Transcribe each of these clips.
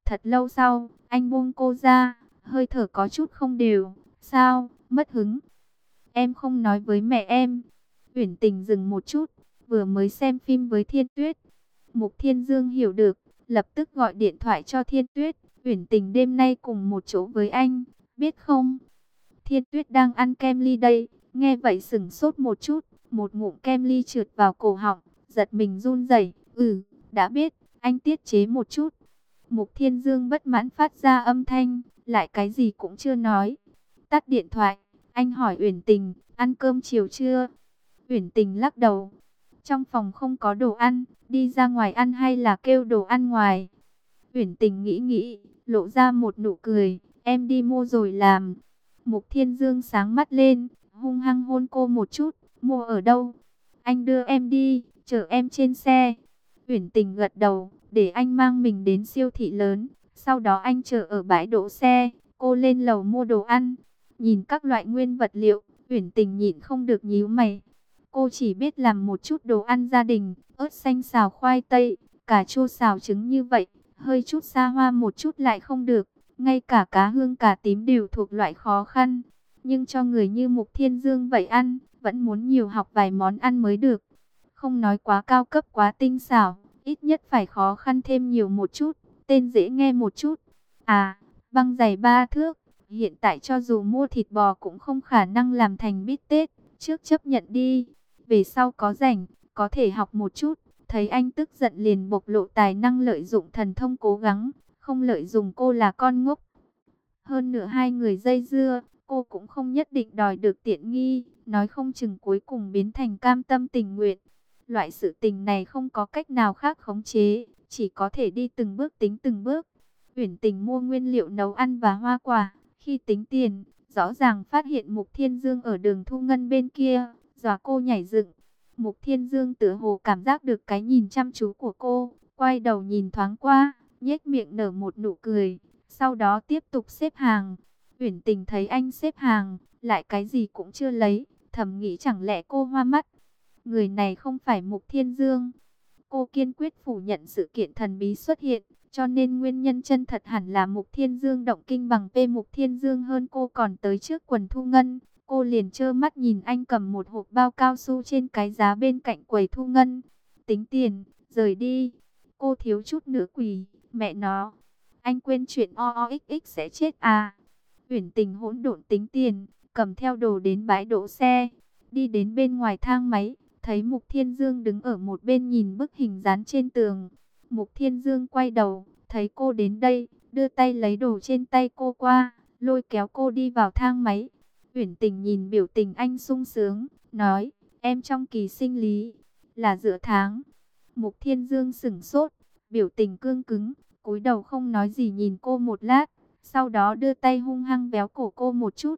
Thật lâu sau, anh buông cô ra, hơi thở có chút không đều. Sao, mất hứng? Em không nói với mẹ em. Uyển Tình dừng một chút, vừa mới xem phim với Thiên Tuyết. Mục Thiên Dương hiểu được, lập tức gọi điện thoại cho Thiên Tuyết. Uyển Tình đêm nay cùng một chỗ với anh, biết không? Thiên Tuyết đang ăn kem ly đây. Nghe vậy sững sốt một chút, một ngụm kem ly trượt vào cổ họng, giật mình run rẩy. Đã biết, anh tiết chế một chút. Mục Thiên Dương bất mãn phát ra âm thanh, lại cái gì cũng chưa nói. Tắt điện thoại, anh hỏi Uyển Tình, ăn cơm chiều chưa? Uyển Tình lắc đầu. Trong phòng không có đồ ăn, đi ra ngoài ăn hay là kêu đồ ăn ngoài? Uyển Tình nghĩ nghĩ, lộ ra một nụ cười, em đi mua rồi làm. Mục Thiên Dương sáng mắt lên, hung hăng hôn cô một chút, mua ở đâu? Anh đưa em đi, chở em trên xe. Uyển Tình gật đầu, để anh mang mình đến siêu thị lớn, sau đó anh chờ ở bãi đỗ xe, cô lên lầu mua đồ ăn. Nhìn các loại nguyên vật liệu, Uyển Tình nhịn không được nhíu mày. Cô chỉ biết làm một chút đồ ăn gia đình, ớt xanh xào khoai tây, cà chua xào trứng như vậy, hơi chút xa hoa một chút lại không được. Ngay cả cá hương cà tím đều thuộc loại khó khăn. Nhưng cho người như Mục Thiên Dương vậy ăn, vẫn muốn nhiều học vài món ăn mới được. Không nói quá cao cấp quá tinh xảo, ít nhất phải khó khăn thêm nhiều một chút, tên dễ nghe một chút. Băng dày 3 thước, hiện tại cho dù mua thịt bò cũng không khả năng làm thành bít tết, trước chấp nhận đi. Về sau có rảnh, có thể học một chút. Thấy anh tức giận liền bộc lộ tài năng lợi dụng thần thông cố gắng, không lợi dụng cô là con ngốc. Hơn nữa hai người dây dưa, cô cũng không nhất định đòi được tiện nghi, nói không chừng cuối cùng biến thành cam tâm tình nguyện. Loại sự tình này không có cách nào khác khống chế, chỉ có thể đi từng bước tính từng bước. Uyển Tình mua nguyên liệu nấu ăn và hoa quả, khi tính tiền, rõ ràng phát hiện Mục Thiên Dương ở đường Thu Ngân bên kia, dọa cô nhảy dựng. Mục Thiên Dương tựa hồ cảm giác được cái nhìn chăm chú của cô, quay đầu nhìn thoáng qua, nhếch miệng nở một nụ cười, sau đó tiếp tục xếp hàng. Uyển Tình thấy anh xếp hàng, lại cái gì cũng chưa lấy, thầm nghĩ chẳng lẽ cô hoa mắt. Người này không phải Mục Thiên Dương. Cô kiên quyết phủ nhận sự kiện thần bí xuất hiện, cho nên nguyên nhân chân thật hẳn là Mục Thiên Dương động kinh bằng P. Mục Thiên Dương hơn cô còn tới trước quần Thu Ngân. Cô liền trơ mắt nhìn anh cầm một hộp bao cao su trên cái giá bên cạnh quầy Thu Ngân. Tính tiền, rời đi. Cô thiếu chút nữa quỳ, mẹ nó. Anh quên chuyện OOXX sẽ chết à. Uyển Tình hỗn độn tính tiền, cầm theo đồ đến bãi đỗ xe. Đi đến bên ngoài thang máy, thấy Mục Thiên Dương đứng ở một bên nhìn bức hình dán trên tường. Mục Thiên Dương quay đầu, thấy cô đến đây, đưa tay lấy đồ trên tay cô qua, lôi kéo cô đi vào thang máy. Uyển Tình nhìn biểu tình anh sung sướng, nói, em trong kỳ sinh lý, là giữa tháng. Mục Thiên Dương sững sốt, biểu tình cương cứng, cúi đầu không nói gì nhìn cô một lát, sau đó đưa tay hung hăng véo cổ cô một chút.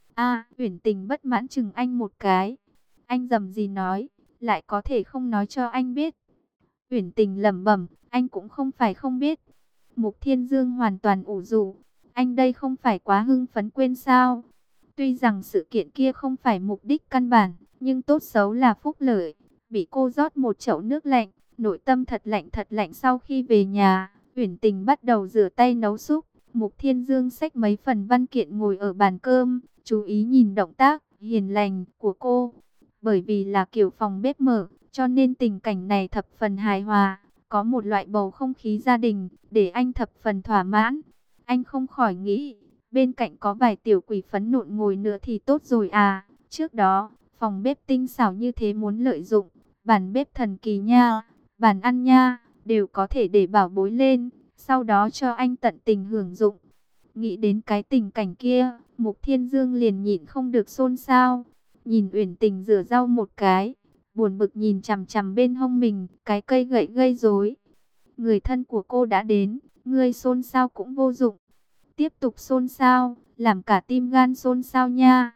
Uyển Tình bất mãn chừng anh một cái. Anh dầm gì nói, lại có thể không nói cho anh biết. Uyển Tình lẩm bẩm, anh cũng không phải không biết. Mục Thiên Dương hoàn toàn ủ rũ, anh đây không phải quá hưng phấn quên sao? Tuy rằng sự kiện kia không phải mục đích căn bản, nhưng tốt xấu là phúc lợi. Bị cô rót một chậu nước lạnh, nội tâm thật lạnh sau khi về nhà. Uyển Tình bắt đầu rửa tay nấu súp. Mục Thiên Dương xách mấy phần văn kiện ngồi ở bàn cơm, chú ý nhìn động tác hiền lành của cô. Bởi vì là kiểu phòng bếp mở, cho nên tình cảnh này thập phần hài hòa. Có một loại bầu không khí gia đình, để anh thập phần thỏa mãn. Anh không khỏi nghĩ, bên cạnh có vài tiểu quỷ phấn nộn ngồi nữa thì tốt rồi à. Trước đó, phòng bếp tinh xảo như thế muốn lợi dụng, bàn bếp thần kỳ nha, bàn ăn nha, đều có thể để bảo bối lên, sau đó cho anh tận tình hưởng dụng. Nghĩ đến cái tình cảnh kia, Mục Thiên Dương liền nhịn không được xôn xao. Nhìn Uyển Tình rửa rau một cái, buồn bực nhìn chằm chằm bên hông mình, cái cây gậy gây rối. Người thân của cô đã đến, ngươi xôn xao cũng vô dụng. Tiếp tục xôn xao, làm cả tim gan xôn xao nha.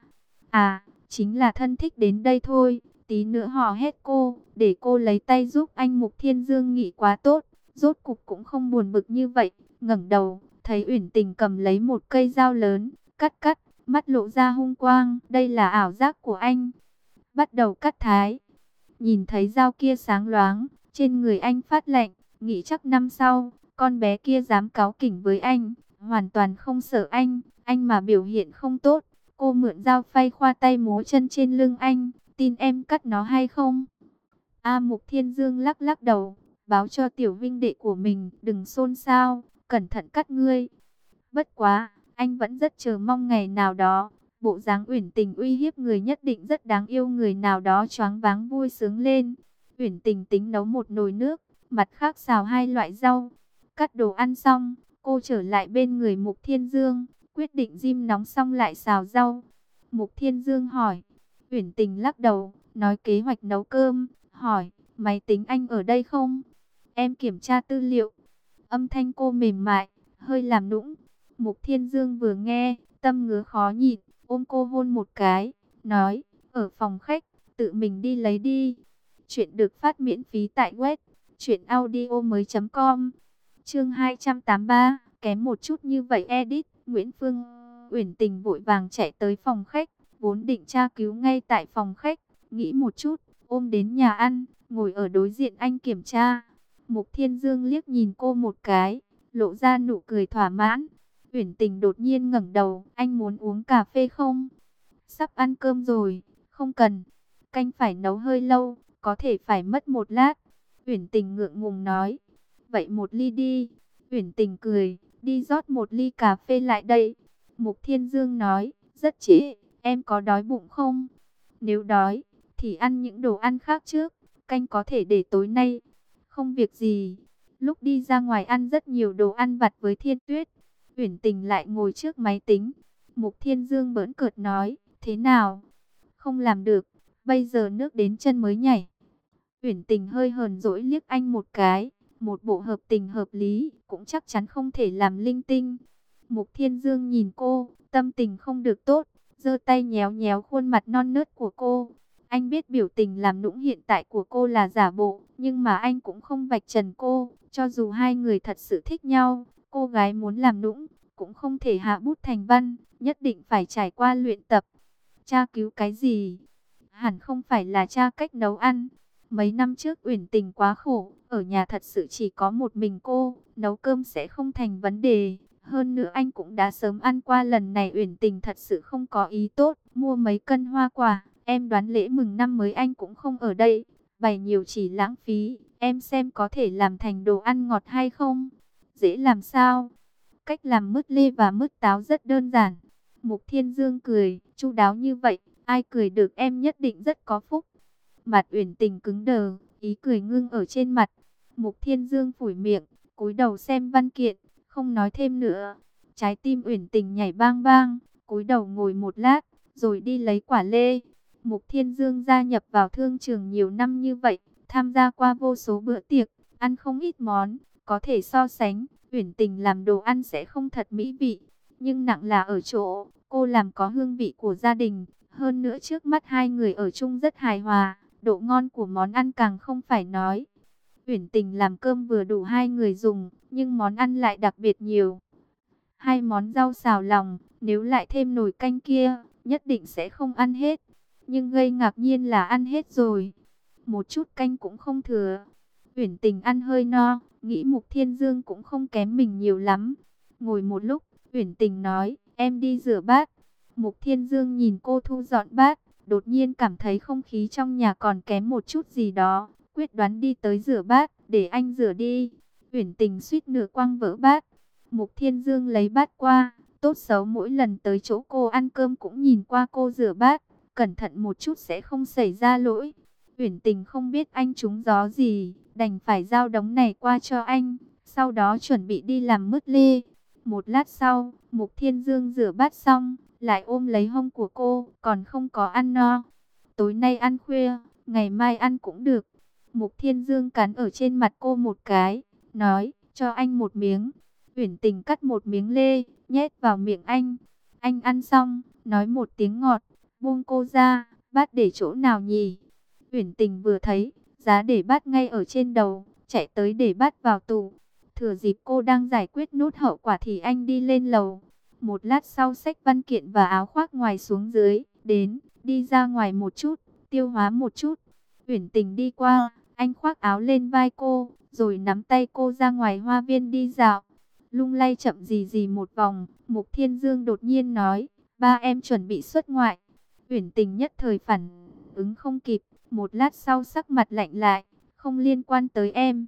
Chính là thân thích đến đây thôi, tí nữa hò hét cô, để cô lấy tay giúp anh. Mục Thiên Dương nghĩ quá tốt, rốt cục cũng không buồn bực như vậy, ngẩng đầu, thấy Uyển Tình cầm lấy một cây dao lớn, cắt, mắt lộ ra hung quang, đây là ảo giác của anh. Bắt đầu cắt thái, nhìn thấy dao kia sáng loáng, trên người anh phát lạnh, nghĩ chắc năm sau, con bé kia dám cáu kỉnh với anh, hoàn toàn không sợ anh mà biểu hiện không tốt. Cô mượn dao phay khoa tay múa chân trên lưng anh, tin em cắt nó hay không? Mục Thiên Dương lắc lắc đầu, báo cho tiểu vinh đệ của mình, đừng xôn xao, cẩn thận cắt ngươi. Bất quá, anh vẫn rất chờ mong ngày nào đó, bộ dáng Uyển Tình uy hiếp người nhất định rất đáng yêu, người nào đó choáng váng vui sướng lên. Uyển Tình tính nấu một nồi nước, mặt khác xào 2 loại rau. Cắt đồ ăn xong, cô trở lại bên người Mục Thiên Dương, quyết định rim nóng xong lại xào rau. Mục Thiên Dương hỏi, Uyển Tình lắc đầu, nói kế hoạch nấu cơm, hỏi, máy tính anh ở đây không? Em kiểm tra tư liệu. Âm thanh cô mềm mại, hơi làm nũng. Mục Thiên Dương vừa nghe, tâm ngứa khó nhịn, ôm cô hôn một cái, nói, ở phòng khách, tự mình đi lấy đi. Chuyện được phát miễn phí tại web truyệnaudiomoi.com. Chương 283, kém một chút như vậy edit. Nguyễn Phương. Uyển Tình vội vàng chạy tới phòng khách, vốn định tra cứu ngay tại phòng khách, nghĩ một chút, ôm đến nhà ăn, ngồi ở đối diện anh kiểm tra. Mục Thiên Dương liếc nhìn cô một cái, lộ ra nụ cười thỏa mãn. Uyển Tình đột nhiên ngẩng đầu, anh muốn uống cà phê không? Sắp ăn cơm rồi, không cần. Canh phải nấu hơi lâu, có thể phải mất 1 lát. Uyển Tình ngượng ngùng nói, vậy 1 ly đi. Uyển Tình cười, đi rót 1 ly cà phê lại đây. Mục Thiên Dương nói, rất trễ, em có đói bụng không? Nếu đói, thì ăn những đồ ăn khác trước, canh có thể để tối nay. Không việc gì. Lúc đi ra ngoài ăn rất nhiều đồ ăn vặt với Thiên Tuyết. Uyển Tình lại ngồi trước máy tính. Mục Thiên Dương bỡn cợt nói, thế nào? Không làm được, bây giờ nước đến chân mới nhảy. Uyển Tình hơi hờn dỗi liếc anh một cái, một bộ hợp tình hợp lý, cũng chắc chắn không thể làm linh tinh. Mục Thiên Dương nhìn cô, tâm tình không được tốt, giơ tay nhéo nhéo khuôn mặt non nớt của cô. Anh biết biểu tình làm nũng hiện tại của cô là giả bộ, nhưng mà anh cũng không vạch trần cô, cho dù hai người thật sự thích nhau, cô gái muốn làm nũng, cũng không thể hạ bút thành văn, nhất định phải trải qua luyện tập. Tra cứu cái gì? Hẳn không phải là tra cách nấu ăn. Mấy năm trước Uyển Tình quá khổ, ở nhà thật sự chỉ có một mình cô, nấu cơm sẽ không thành vấn đề. Hơn nữa anh cũng đã sớm ăn qua, lần này Uyển Tình thật sự không có ý tốt, mua mấy cân hoa quả. Em đoán lễ mừng năm mới anh cũng không ở đây, bày nhiều chỉ lãng phí. Em xem có thể làm thành đồ ăn ngọt hay không? Dễ làm sao? Cách làm mứt lê và mứt táo rất đơn giản. Mục Thiên Dương cười, chu đáo như vậy, ai cười được, em nhất định rất có phúc. Mặt Uyển Tình cứng đờ, ý cười ngưng ở trên mặt. Mục Thiên Dương phủi miệng, cúi đầu xem văn kiện, không nói thêm nữa. Trái tim Uyển Tình nhảy bang bang, cúi đầu ngồi một lát, rồi đi lấy quả lê. Mục Thiên Dương gia nhập vào thương trường nhiều năm như vậy, tham gia qua vô số bữa tiệc, ăn không ít món, có thể so sánh, Uyển Tình làm đồ ăn sẽ không thật mỹ vị, nhưng nặng là ở chỗ, cô làm có hương vị của gia đình, hơn nữa trước mắt hai người ở chung rất hài hòa, độ ngon của món ăn càng không phải nói. Uyển Tình làm cơm vừa đủ hai người dùng, nhưng món ăn lại đặc biệt nhiều. 2 món rau xào lòng, nếu lại thêm nồi canh kia, nhất định sẽ không ăn hết. Nhưng gây ngạc nhiên là ăn hết rồi. Một chút canh cũng không thừa. Uyển Tình ăn hơi no, nghĩ Mục Thiên Dương cũng không kém mình nhiều lắm. Ngồi một lúc, Uyển Tình nói, em đi rửa bát. Mục Thiên Dương nhìn cô thu dọn bát, đột nhiên cảm thấy không khí trong nhà còn kém một chút gì đó. Quyết đoán đi tới rửa bát, để anh rửa đi. Uyển Tình suýt nửa quăng vỡ bát. Mục Thiên Dương lấy bát qua, tốt xấu mỗi lần tới chỗ cô ăn cơm cũng nhìn qua cô rửa bát, cẩn thận một chút sẽ không xảy ra lỗi. Uyển Tình không biết anh trúng gió gì, đành phải giao đống này qua cho anh, sau đó chuẩn bị đi làm mứt lê. Một lát sau, Mục Thiên Dương rửa bát xong, lại ôm lấy hông của cô, còn không có ăn no. Tối nay ăn khuya, ngày mai ăn cũng được. Mục Thiên Dương cắn ở trên mặt cô một cái, nói, cho anh một miếng. Uyển Tình cắt một miếng lê, nhét vào miệng anh. Anh ăn xong, nói một tiếng ngọt, buông cô ra, bát để chỗ nào nhỉ? Uyển Tình vừa thấy, giá để bát ngay ở trên đầu, chạy tới để bát vào tủ. Thừa dịp cô đang giải quyết nốt hậu quả thì anh đi lên lầu. Một lát sau xách văn kiện và áo khoác ngoài xuống dưới, đến, đi ra ngoài một chút, tiêu hóa một chút. Uyển Tình đi qua, anh khoác áo lên vai cô, rồi nắm tay cô ra ngoài hoa viên đi dạo. Lung lay chậm gì gì một vòng, Mục Thiên Dương đột nhiên nói, ba em chuẩn bị xuất ngoại. Uyển Tình nhất thời phản ứng không kịp, một lát sau sắc mặt lạnh lại, không liên quan tới em.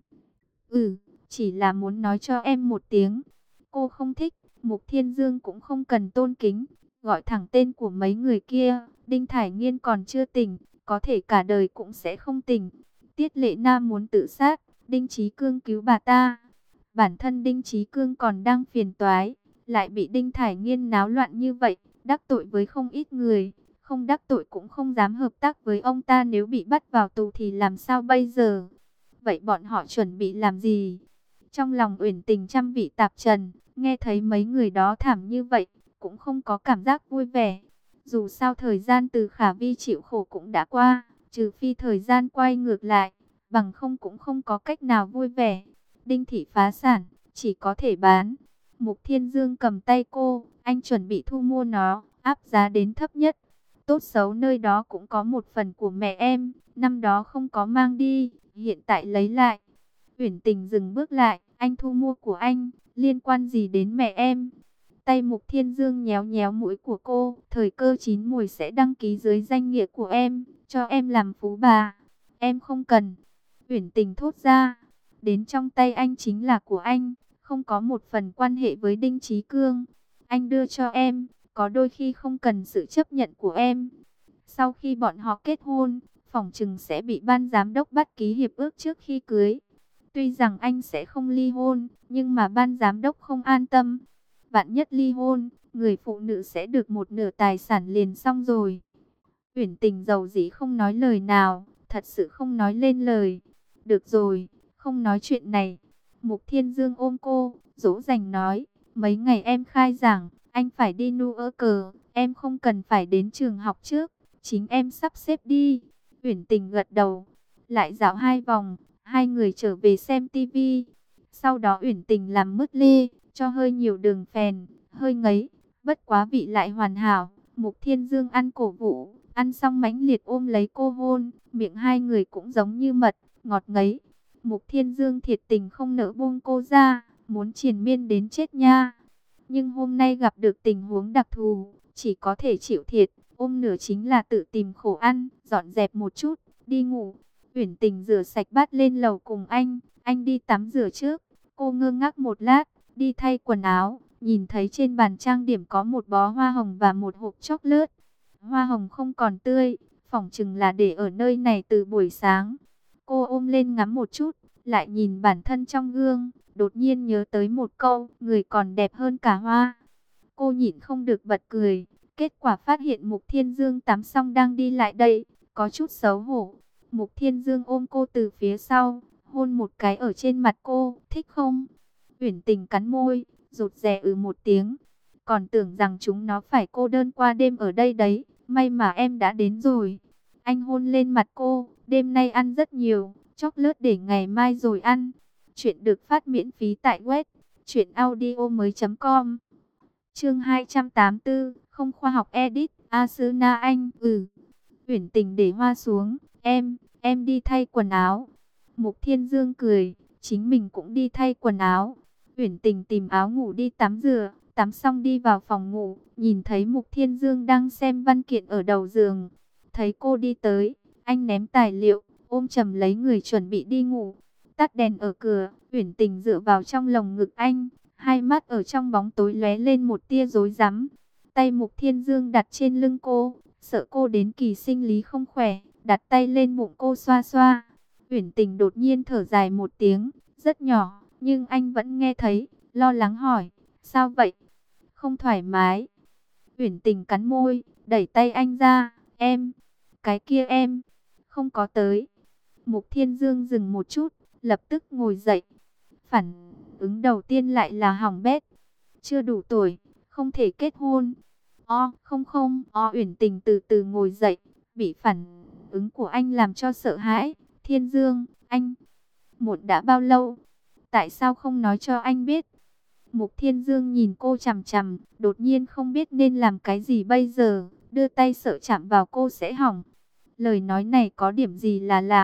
Ừ, chỉ là muốn nói cho em một tiếng. Cô không thích, Mục Thiên Dương cũng không cần tôn kính, gọi thẳng tên của mấy người kia. Đinh Thải Nghiên còn chưa tỉnh, có thể cả đời cũng sẽ không tỉnh. Tiết Lệ Nam muốn tự sát, Đinh Chí Cương cứu bà ta. Bản thân Đinh Chí Cương còn đang phiền toái, lại bị Đinh Thải Nghiên náo loạn như vậy, đắc tội với không ít người. Không đắc tội cũng không dám hợp tác với ông ta, nếu bị bắt vào tù thì làm sao bây giờ? Vậy bọn họ chuẩn bị làm gì? Trong lòng Uyển Tình trăm vị tạp trần, nghe thấy mấy người đó thảm như vậy, cũng không có cảm giác vui vẻ. Dù sao thời gian từ Khả Vi chịu khổ cũng đã qua, trừ phi thời gian quay ngược lại, bằng không cũng không có cách nào vui vẻ. Đinh thị phá sản, chỉ có thể bán. Mục Thiên Dương cầm tay cô, anh chuẩn bị thu mua nó, áp giá đến thấp nhất. Tốt xấu nơi đó cũng có một phần của mẹ em, năm đó không có mang đi, hiện tại lấy lại. Uyển Tình dừng bước lại, anh thu mua của anh, liên quan gì đến mẹ em? Tay Mục Thiên Dương nhéo nhéo mũi của cô, thời cơ chín mùi sẽ đăng ký dưới danh nghĩa của em, cho em làm phú bà. Em không cần. Uyển Tình thốt ra, đến trong tay anh chính là của anh, không có một phần quan hệ với Đinh Chí Cương. Anh đưa cho em, có đôi khi không cần sự chấp nhận của em. Sau khi bọn họ kết hôn, phỏng chừng sẽ bị ban giám đốc bắt ký hiệp ước trước khi cưới. Tuy rằng anh sẽ không ly hôn, nhưng mà ban giám đốc không an tâm. Vạn nhất ly hôn, người phụ nữ sẽ được một nửa tài sản liền xong rồi. Uyển Tình dầu dĩ không nói lời nào, thật sự không nói lên lời. Được rồi, không nói chuyện này. Mục Thiên Dương ôm cô, dỗ dành nói, mấy ngày em khai giảng, anh phải đi Newark, em không cần phải đến trường học trước, chính em sắp xếp đi. Uyển Tình gật đầu, lại dạo 2 vòng, hai người trở về xem tivi. Sau đó Uyển Tình làm mứt lê, cho hơi nhiều đường phèn, hơi ngấy, bất quá vị lại hoàn hảo. Mục Thiên Dương ăn cổ vũ, ăn xong mãnh liệt ôm lấy cô hôn, miệng hai người cũng giống như mật, ngọt ngấy. Mục Thiên Dương thiệt tình không nỡ buông cô ra, muốn triền miên đến chết nha. Nhưng hôm nay gặp được tình huống đặc thù, chỉ có thể chịu thiệt, ôm nửa chính là tự tìm khổ ăn, dọn dẹp một chút, đi ngủ. Uyển Tình rửa sạch bát lên lầu cùng anh đi tắm rửa trước. Cô ngơ ngác một lát, đi thay quần áo, nhìn thấy trên bàn trang điểm có một bó hoa hồng và một hộp chocolate. Hoa hồng không còn tươi, phỏng chừng là để ở nơi này từ buổi sáng. Cô ôm lên ngắm một chút, lại nhìn bản thân trong gương, đột nhiên nhớ tới một câu, người còn đẹp hơn cả hoa. Cô nhịn không được bật cười, kết quả phát hiện Mục Thiên Dương tắm xong đang đi lại đây, có chút xấu hổ. Mục Thiên Dương ôm cô từ phía sau, hôn một cái ở trên mặt cô, thích không? Uyển Tình cắn môi, rụt rè một tiếng. Còn tưởng rằng chúng nó phải cô đơn qua đêm ở đây đấy, may mà em đã đến rồi. Anh hôn lên mặt cô, đêm nay ăn rất nhiều, chocolate để ngày mai rồi ăn. Chuyện được phát miễn phí tại web truyệnaudiomoi.com. Chương 284, không khoa học edit, Asuna anh, Uyển Tình để hoa xuống, em đi thay quần áo. Mục Thiên Dương cười, chính mình cũng đi thay quần áo. Uyển Tình tìm áo ngủ đi tắm rửa, tắm xong đi vào phòng ngủ, nhìn thấy Mục Thiên Dương đang xem văn kiện ở đầu giường. Thấy cô đi tới, anh ném tài liệu, ôm chầm lấy người chuẩn bị đi ngủ. Tắt đèn ở cửa, Uyển Tình dựa vào trong lồng ngực anh, hai mắt ở trong bóng tối lóe lên một tia rối rắm. Tay Mục Thiên Dương đặt trên lưng cô, sợ cô đến kỳ sinh lý không khỏe, đặt tay lên bụng cô xoa xoa. Uyển Tình đột nhiên thở dài một tiếng, rất nhỏ, nhưng anh vẫn nghe thấy, lo lắng hỏi, sao vậy? Không thoải mái. Uyển Tình cắn môi, đẩy tay anh ra, cái kia em, không có tới. Mục Thiên Dương dừng một chút, lập tức ngồi dậy. Phản ứng đầu tiên lại là hỏng bét. Chưa đủ tuổi, không thể kết hôn. Không, Uyển Tình từ từ ngồi dậy, bị phản ứng của anh làm cho sợ hãi. Thiên Dương, anh, muộn đã bao lâu? Tại sao không nói cho anh biết? Mục Thiên Dương nhìn cô chằm chằm, đột nhiên không biết nên làm cái gì bây giờ, đưa tay sợ chạm vào cô sẽ hỏng. Lời nói này có điểm gì là lạ?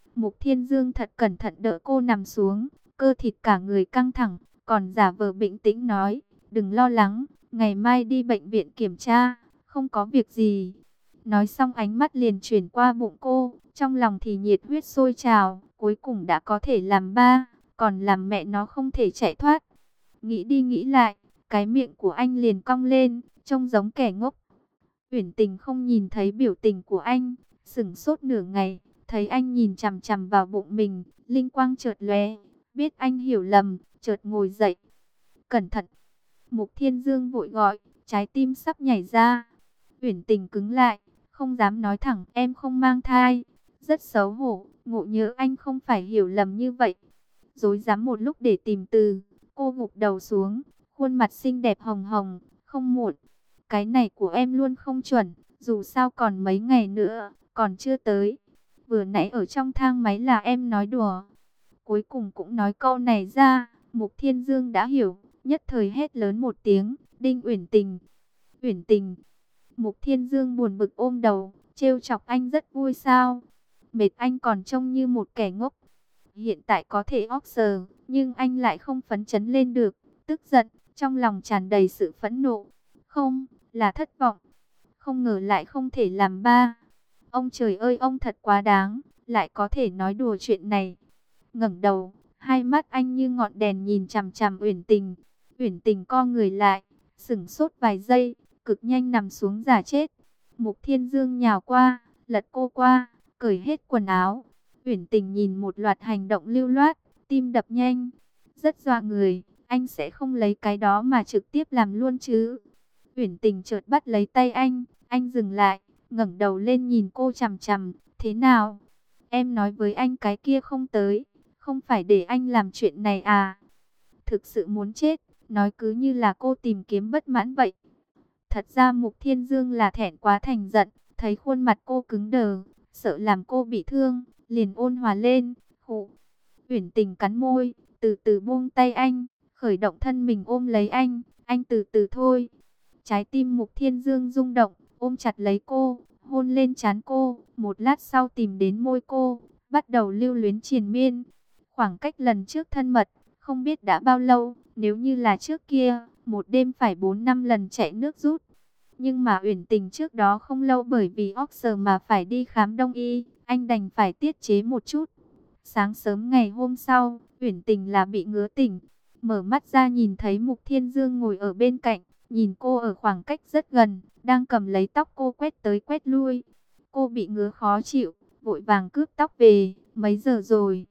Mục Thiên Dương thật cẩn thận đỡ cô nằm xuống, cơ thịt cả người căng thẳng, còn giả vờ bình tĩnh nói, đừng lo lắng, ngày mai đi bệnh viện kiểm tra, không có việc gì. Nói xong ánh mắt liền chuyển qua bụng cô, trong lòng thì nhiệt huyết sôi trào, cuối cùng đã có thể làm ba, còn làm mẹ nó không thể chạy thoát. Nghĩ đi nghĩ lại, cái miệng của anh liền cong lên, trông giống kẻ ngốc. Uyển Tình không nhìn thấy biểu tình của anh, sững sốt nửa ngày, thấy anh nhìn chằm chằm vào bụng mình, linh quang chợt lóe, biết anh hiểu lầm, chợt ngồi dậy. Cẩn thận! Mục Thiên Dương vội gọi, trái tim sắp nhảy ra. Uyển Tình cứng lại, không dám nói thẳng em không mang thai. Rất xấu hổ, ngộ nhỡ anh không phải hiểu lầm như vậy. Rối rắm một lúc để tìm từ, cô gục đầu xuống, khuôn mặt xinh đẹp hồng hồng, không muộn. Cái này của em luôn không chuẩn, dù sao còn mấy ngày nữa, còn chưa tới. Vừa nãy ở trong thang máy là em nói đùa. Cuối cùng cũng nói câu này ra, Mục Thiên Dương đã hiểu, nhất thời hét lớn một tiếng, Đinh Uyển Tình. Uyển Tình. Mục Thiên Dương buồn bực ôm đầu, trêu chọc anh rất vui sao? Mệt anh còn trông như một kẻ ngốc. Hiện tại có thể óc sờ, nhưng anh lại không phấn chấn lên được, tức giận, trong lòng tràn đầy sự phẫn nộ. Không, là thất vọng. Không ngờ lại không thể làm ba. Ông trời ơi, ông thật quá đáng, lại có thể nói đùa chuyện này. Ngẩng đầu, hai mắt anh như ngọn đèn nhìn chằm chằm Uyển Tình. Uyển Tình co người lại, sững sốt vài giây, cực nhanh nằm xuống giả chết. Mục Thiên Dương nhào qua, lật cô qua, cởi hết quần áo. Uyển Tình nhìn một loạt hành động lưu loát, tim đập nhanh. Rất dọa người, anh sẽ không lấy cái đó mà trực tiếp làm luôn chứ? Uyển Tình chợt bắt lấy tay anh dừng lại, ngẩng đầu lên nhìn cô chằm chằm, thế nào? Em nói với anh cái kia không tới, không phải để anh làm chuyện này à? Thực sự muốn chết, nói cứ như là cô tìm kiếm bất mãn vậy. Thật ra Mục Thiên Dương là thẹn quá thành giận, thấy khuôn mặt cô cứng đờ, sợ làm cô bị thương, liền ôn hòa lên, khụ. Uyển Tình cắn môi, từ từ buông tay anh, khởi động thân mình ôm lấy anh từ từ thôi. Trái tim Mục Thiên Dương rung động, ôm chặt lấy cô, hôn lên trán cô, một lát sau tìm đến môi cô, bắt đầu lưu luyến triền miên. Khoảng cách lần trước thân mật, không biết đã bao lâu, nếu như là trước kia, một đêm phải 4-5 lần chạy nước rút. Nhưng mà Uyển Tình trước đó không lâu bởi vì óc sờ mà phải đi khám đông y, anh đành phải tiết chế một chút. Sáng sớm ngày hôm sau, Uyển Tình là bị ngứa tỉnh, mở mắt ra nhìn thấy Mục Thiên Dương ngồi ở bên cạnh, nhìn cô ở khoảng cách rất gần, đang cầm lấy tóc cô quét tới quét lui. Cô bị ngứa khó chịu, vội vàng cướp tóc về, mấy giờ rồi?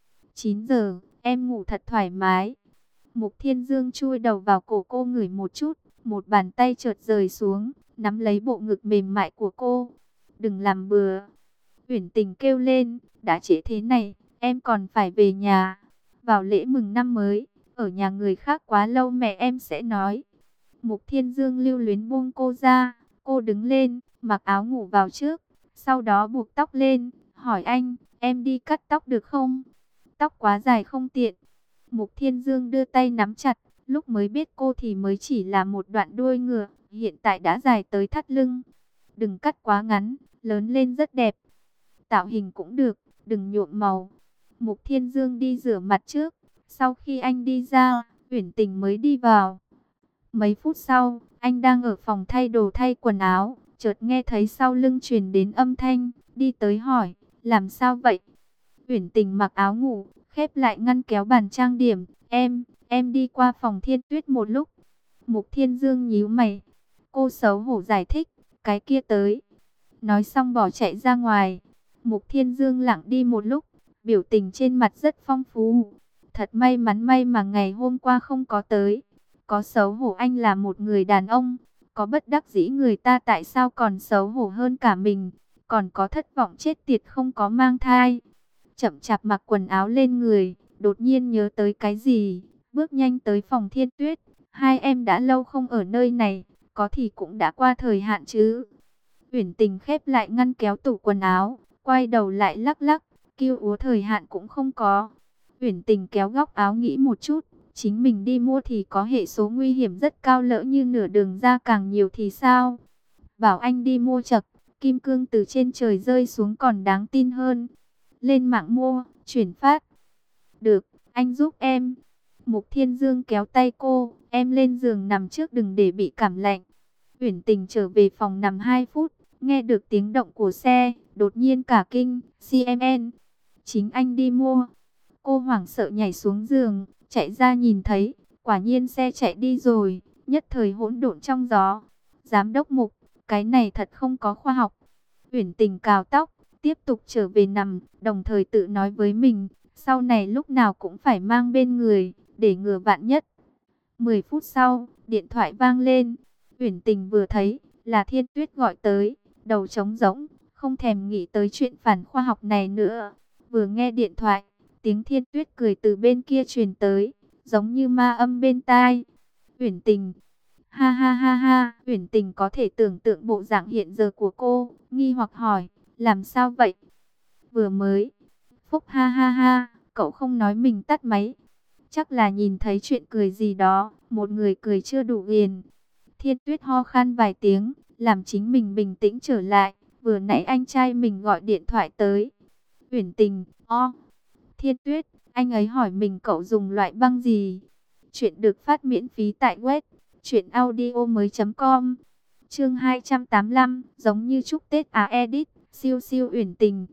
9 giờ, em ngủ thật thoải mái. Mục Thiên Dương chui đầu vào cổ cô ngửi một chút, một bàn tay chợt rời xuống, nắm lấy bộ ngực mềm mại của cô. Đừng làm bừa. Uyển Tình kêu lên, đã trễ thế này, em còn phải về nhà. Vào lễ mừng năm mới, ở nhà người khác quá lâu mẹ em sẽ nói. Mục Thiên Dương lưu luyến buông cô ra, cô đứng lên, mặc áo ngủ vào trước, sau đó buộc tóc lên, hỏi anh, em đi cắt tóc được không? Tóc quá dài không tiện. Mục Thiên Dương đưa tay nắm chặt, lúc mới biết cô thì mới chỉ là một đoạn đuôi ngựa, hiện tại đã dài tới thắt lưng. Đừng cắt quá ngắn, lớn lên rất đẹp. Tạo hình cũng được, đừng nhuộm màu. Mục Thiên Dương đi rửa mặt trước, sau khi anh đi ra, Uyển Tình mới đi vào. Mấy phút sau, anh đang ở phòng thay đồ thay quần áo, chợt nghe thấy sau lưng truyền đến âm thanh, đi tới hỏi, làm sao vậy? Uyển Tình mặc áo ngủ, khép lại ngăn kéo bàn trang điểm, em đi qua phòng Thiên Tuyết một lúc. Mục Thiên Dương nhíu mày, cô xấu hổ giải thích, cái kia tới. Nói xong bỏ chạy ra ngoài. Mục Thiên Dương lặng đi một lúc, biểu tình trên mặt rất phong phú. Thật may mà ngày hôm qua không có tới. Có xấu hổ anh là một người đàn ông, có bất đắc dĩ người ta tại sao còn xấu hổ hơn cả mình, còn có thất vọng chết tiệt không có mang thai. Chậm chạp mặc quần áo lên người, đột nhiên nhớ tới cái gì, bước nhanh tới phòng Thiên Tuyết. Hai em đã lâu không ở nơi này, có thì cũng đã qua thời hạn chứ. Uyển Tình khép lại ngăn kéo tủ quần áo, quay đầu lại lắc lắc, kêu úa thời hạn cũng không có. Uyển Tình kéo góc áo nghĩ một chút, chính mình đi mua thì có hệ số nguy hiểm rất cao, lỡ như nửa đường ra càng nhiều thì sao? Bảo anh đi mua chật, kim cương từ trên trời rơi xuống còn đáng tin hơn. lên mạng mua, chuyển phát. Được, anh giúp em. Mục Thiên Dương kéo tay cô, em lên giường nằm trước đừng để bị cảm lạnh. Uyển Tình trở về phòng nằm 2 phút, nghe được tiếng động của xe, đột nhiên cả kinh, CMN. Chính anh đi mua. Cô hoảng sợ nhảy xuống giường, chạy ra nhìn thấy, quả nhiên xe chạy đi rồi, nhất thời hỗn độn trong gió. Giám đốc Mục, cái này thật không có khoa học. Uyển Tình cào tóc, tiếp tục trở về nằm, đồng thời tự nói với mình, sau này lúc nào cũng phải mang bên người, để ngừa vạn nhất. 10 phút sau, điện thoại vang lên. Uyển Tình vừa thấy, là Thiên Tuyết gọi tới, đầu trống rỗng, không thèm nghĩ tới chuyện phản khoa học này nữa. Vừa nghe điện thoại, tiếng Thiên Tuyết cười từ bên kia truyền tới, giống như ma âm bên tai. Uyển Tình, ha ha ha ha, Uyển Tình có thể tưởng tượng bộ dạng hiện giờ của cô, nghi hoặc hỏi, làm sao vậy? Vừa mới, Phúc ha ha ha, cậu không nói mình tắt máy. Chắc là nhìn thấy chuyện cười gì đó, một người cười chưa đủ hiền. Thiên Tuyết ho khan vài tiếng, làm chính mình bình tĩnh trở lại. Vừa nãy anh trai mình gọi điện thoại tới. Uyển Tình, Thiên Tuyết, anh ấy hỏi mình cậu dùng loại băng gì. Chuyện được phát miễn phí tại web truyệnaudiomoi.com. Chương 285, giống như chúc Tết edit, siêu siêu Uyển Tình,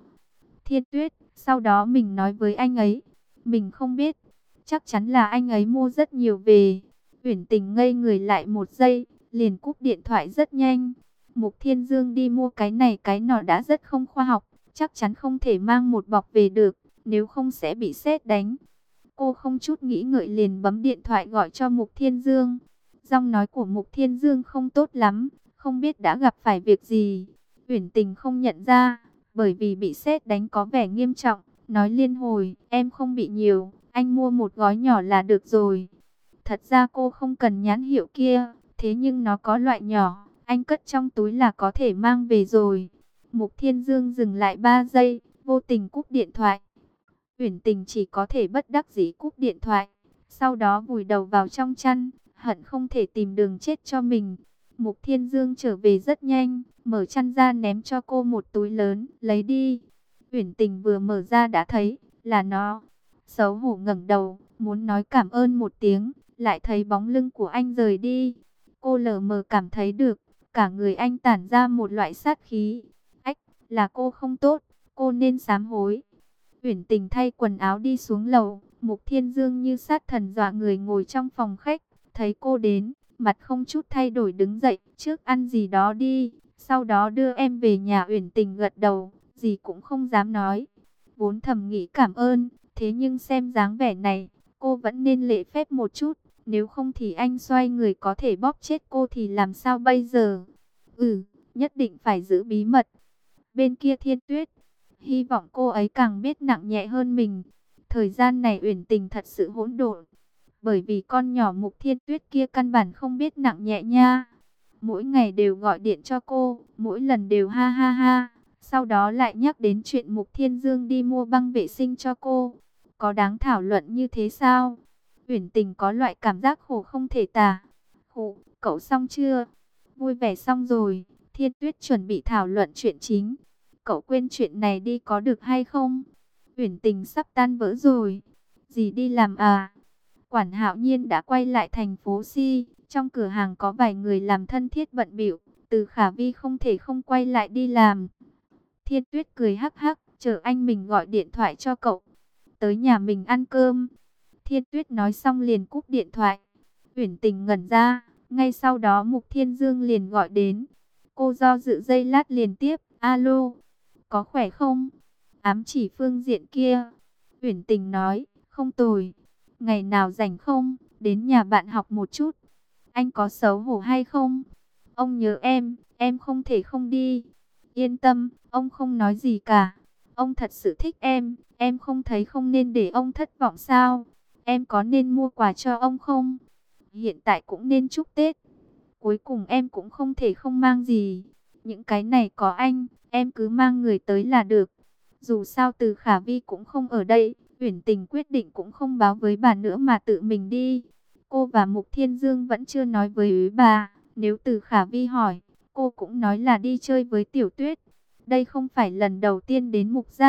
Thiên Tuyết, sau đó mình nói với anh ấy, mình không biết, chắc chắn là anh ấy mua rất nhiều về. Uyển Tình ngây người lại một giây, liền cúp điện thoại rất nhanh. Mục Thiên Dương đi mua cái này cái nọ đã rất không khoa học, chắc chắn không thể mang một bọc về được, nếu không sẽ bị sét đánh. Cô không chút nghĩ ngợi liền bấm điện thoại gọi cho Mục Thiên Dương. Giọng nói của Mục Thiên Dương không tốt lắm, không biết đã gặp phải việc gì. Uyển Tình không nhận ra, bởi vì bị sét đánh có vẻ nghiêm trọng, nói liên hồi, em không bị nhiều, anh mua một gói nhỏ là được rồi. Thật ra cô không cần nhãn hiệu kia, thế nhưng nó có loại nhỏ, anh cất trong túi là có thể mang về rồi. Mục Thiên Dương dừng lại 3 giây, vô tình cúp điện thoại. Uyển Tình chỉ có thể bất đắc dĩ cúp điện thoại, sau đó vùi đầu vào trong chăn, hận không thể tìm đường chết cho mình. Mục Thiên Dương trở về rất nhanh, mở chăn ra ném cho cô một túi lớn, lấy đi. Uyển Tình vừa mở ra đã thấy là nó. Xấu hổ ngẩng đầu, muốn nói cảm ơn một tiếng, lại thấy bóng lưng của anh rời đi. Cô lờ mờ cảm thấy được, cả người anh tản ra một loại sát khí. Ách, là cô không tốt, cô nên sám hối. Uyển Tình thay quần áo đi xuống lầu, Mục Thiên Dương như sát thần dọa người ngồi trong phòng khách, thấy cô đến, mặt không chút thay đổi đứng dậy, trước ăn gì đó đi, sau đó đưa em về nhà. Uyển Tình gật đầu, gì cũng không dám nói. Vốn thầm nghĩ cảm ơn, thế nhưng xem dáng vẻ này, cô vẫn nên lễ phép một chút, nếu không thì anh xoay người có thể bóp chết cô thì làm sao bây giờ? Nhất định phải giữ bí mật. Bên kia Thiên Tuyết, hy vọng cô ấy càng biết nặng nhẹ hơn mình. Thời gian này Uyển Tình thật sự hỗn độn, bởi vì con nhỏ Mục Thiên Tuyết kia căn bản không biết nặng nhẹ nha. Mỗi ngày đều gọi điện cho cô, mỗi lần đều ha ha ha. Sau đó lại nhắc đến chuyện Mục Thiên Dương đi mua băng vệ sinh cho cô. Có đáng thảo luận như thế sao? Uyển Tình có loại cảm giác khổ không thể tả. Khổ, cậu xong chưa? Vui vẻ xong rồi. Thiên Tuyết chuẩn bị thảo luận chuyện chính. Cậu quên chuyện này đi có được hay không? Uyển Tình sắp tan vỡ rồi. Dì đi làm à? Quản Hạo Nhiên đã quay lại thành phố Si. Trong cửa hàng có vài người làm thân thiết bận bịu. Từ Khả Vi không thể không quay lại đi làm. Thiên Tuyết cười hắc hắc, chờ anh mình gọi điện thoại cho cậu. Tới nhà mình ăn cơm. Thiên Tuyết nói xong liền cúp điện thoại. Uyển Tình ngẩn ra, ngay sau đó Mục Thiên Dương liền gọi đến. Cô do dự giây lát liền tiếp, alo, có khỏe không? Ám chỉ phương diện kia. Uyển Tình nói, không tồi. Ngày nào rảnh không, đến nhà bạn học một chút. Anh có xấu hổ hay không? Ông nhớ em không thể không đi. Yên tâm, ông không nói gì cả. Ông thật sự thích em không thấy không nên để ông thất vọng sao? Em có nên mua quà cho ông không? Hiện tại cũng nên chúc Tết. Cuối cùng em cũng không thể không mang gì. Những cái này có anh, em cứ mang người tới là được. Dù sao Từ Khả Vi cũng không ở đây, Uyển Tình quyết định cũng không báo với bà nữa mà tự mình đi. Cô và Mục Thiên Dương vẫn chưa nói với bà, nếu Từ Khả Vi hỏi, cô cũng nói là đi chơi với Tiểu Tuyết. Đây không phải lần đầu tiên đến Mục gia,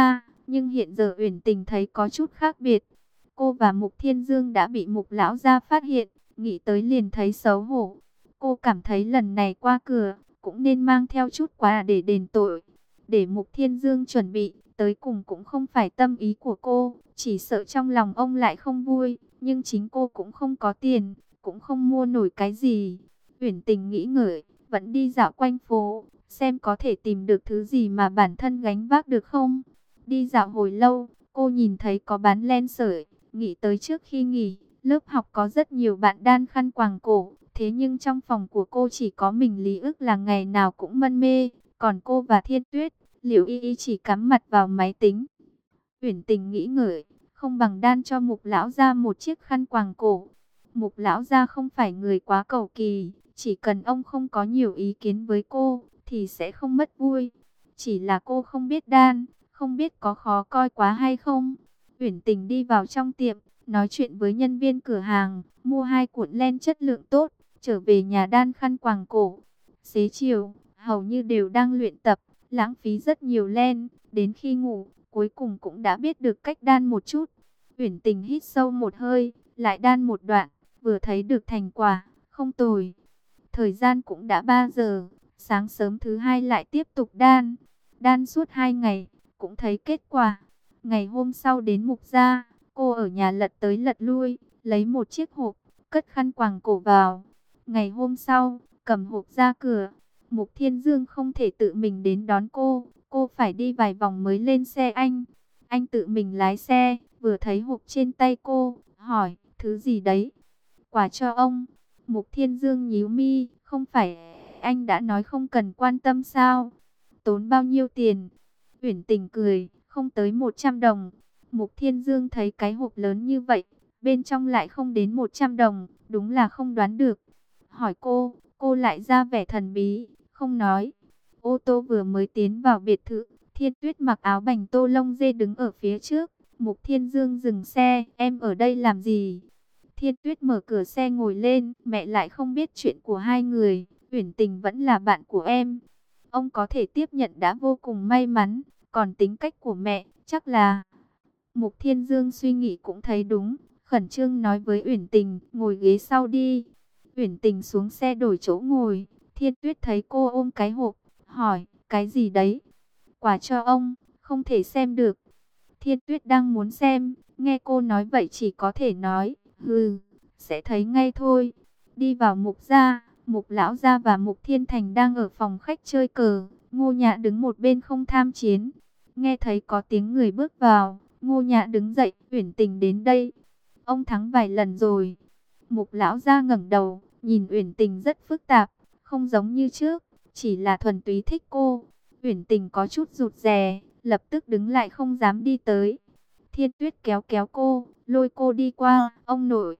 Nhưng hiện giờ Uyển Tình thấy có chút khác biệt. Cô và Mục Thiên Dương đã bị Mục lão gia phát hiện, nghĩ tới liền thấy xấu hổ. Cô cảm thấy lần này qua cửa, cũng nên mang theo chút quà để đền tội. Để Mục Thiên Dương chuẩn bị, tới cùng cũng không phải tâm ý của cô, chỉ sợ trong lòng ông lại không vui, nhưng chính cô cũng không có tiền, cũng không mua nổi cái gì. Uyển Tình nghĩ ngợi, vẫn đi dạo quanh phố, xem có thể tìm được thứ gì mà bản thân gánh vác được không. Đi dạo hồi lâu, cô nhìn thấy có bán len sợi, nghĩ tới trước khi nghỉ, lớp học có rất nhiều bạn đan khăn quàng cổ, thế nhưng trong phòng của cô chỉ có mình Lý Ức là ngày nào cũng mân mê, còn cô và Thiên Tuyết, Liễu Y Y chỉ cắm mặt vào máy tính. Uyển Tình nghĩ ngợi, không bằng đan cho Mục lão gia một chiếc khăn quàng cổ. Mục lão gia không phải người quá cầu kỳ, chỉ cần ông không có nhiều ý kiến với cô, thì sẽ không mất vui. Chỉ là cô không biết đan, không biết có khó coi quá hay không. Uyển Tình đi vào trong tiệm, nói chuyện với nhân viên cửa hàng, mua 2 cuộn len chất lượng tốt, trở về nhà đan khăn quàng cổ. Xế chiều, hầu như đều đang luyện tập, lãng phí rất nhiều len, đến khi ngủ, cuối cùng cũng đã biết được cách đan một chút. Uyển Tình hít sâu một hơi, lại đan một đoạn, vừa thấy được thành quả, không tồi. Thời gian cũng đã 3 giờ, sáng sớm thứ hai lại tiếp tục đan. Đan suốt 2 ngày, cũng thấy kết quả. Ngày hôm sau đến Mục gia, cô ở nhà lật tới lật lui, lấy một chiếc hộp, cất khăn quàng cổ vào. Ngày hôm sau, cầm hộp ra cửa. Mục Thiên Dương không thể tự mình đến đón cô phải đi vài vòng mới lên xe anh. Anh tự mình lái xe, vừa thấy hộp trên tay cô, hỏi, thứ gì đấy? Quà cho ông. Mục Thiên Dương nhíu mi, không phải anh đã nói không cần quan tâm sao? Tốn bao nhiêu tiền? Uyển Tình cười, không tới 100 đồng. Mục Thiên Dương thấy cái hộp lớn như vậy, bên trong lại không đến 100 đồng, đúng là không đoán được. Hỏi cô lại ra vẻ thần bí, không nói. Ô tô vừa mới tiến vào biệt thự, Thiên Tuyết mặc áo bành tô lông dê đứng ở phía trước. Mục Thiên Dương dừng xe, em ở đây làm gì? Thiên Tuyết mở cửa xe ngồi lên, mẹ lại không biết chuyện của hai người, Uyển Tình vẫn là bạn của em. Ông có thể tiếp nhận đã vô cùng may mắn, còn tính cách của mẹ, chắc là... Mục Thiên Dương suy nghĩ cũng thấy đúng, khẩn trương nói với Uyển Tình, ngồi ghế sau đi. Uyển Tình xuống xe đổi chỗ ngồi, Thiên Tuyết thấy cô ôm cái hộp, hỏi, cái gì đấy? Quà cho ông, không thể xem được. Thiên Tuyết đang muốn xem, nghe cô nói vậy chỉ có thể nói, hừ, sẽ thấy ngay thôi. Đi vào Mục gia, Mục lão gia và Mục Thiên Thành đang ở phòng khách chơi cờ, Ngô Nhã đứng một bên không tham chiến. Nghe thấy có tiếng người bước vào, Ngô Nhã đứng dậy, Uyển Tình đến đây. Ông thắng vài lần rồi. Mục lão gia ngẩng đầu, nhìn Uyển Tình rất phức tạp, không giống như trước, chỉ là thuần túy thích cô. Uyển Tình có chút rụt rè, lập tức đứng lại không dám đi tới. Thiên Tuyết kéo kéo cô, lôi cô đi qua, ông nội.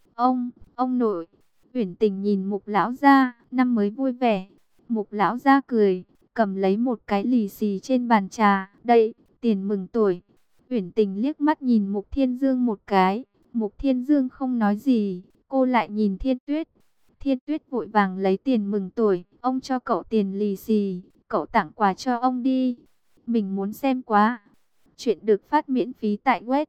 Ông nội. Uyển Tình nhìn Mục lão gia, năm mới vui vẻ. Mục lão gia cười, cầm lấy một cái lì xì trên bàn trà, đây, tiền mừng tuổi. Uyển Tình liếc mắt nhìn Mục Thiên Dương một cái, Mục Thiên Dương không nói gì, cô lại nhìn Thiên Tuyết. Thiên Tuyết vội vàng lấy tiền mừng tuổi, ông cho cậu tiền lì xì, cậu tặng quà cho ông đi. Mình muốn xem quá. Chuyện được phát miễn phí tại web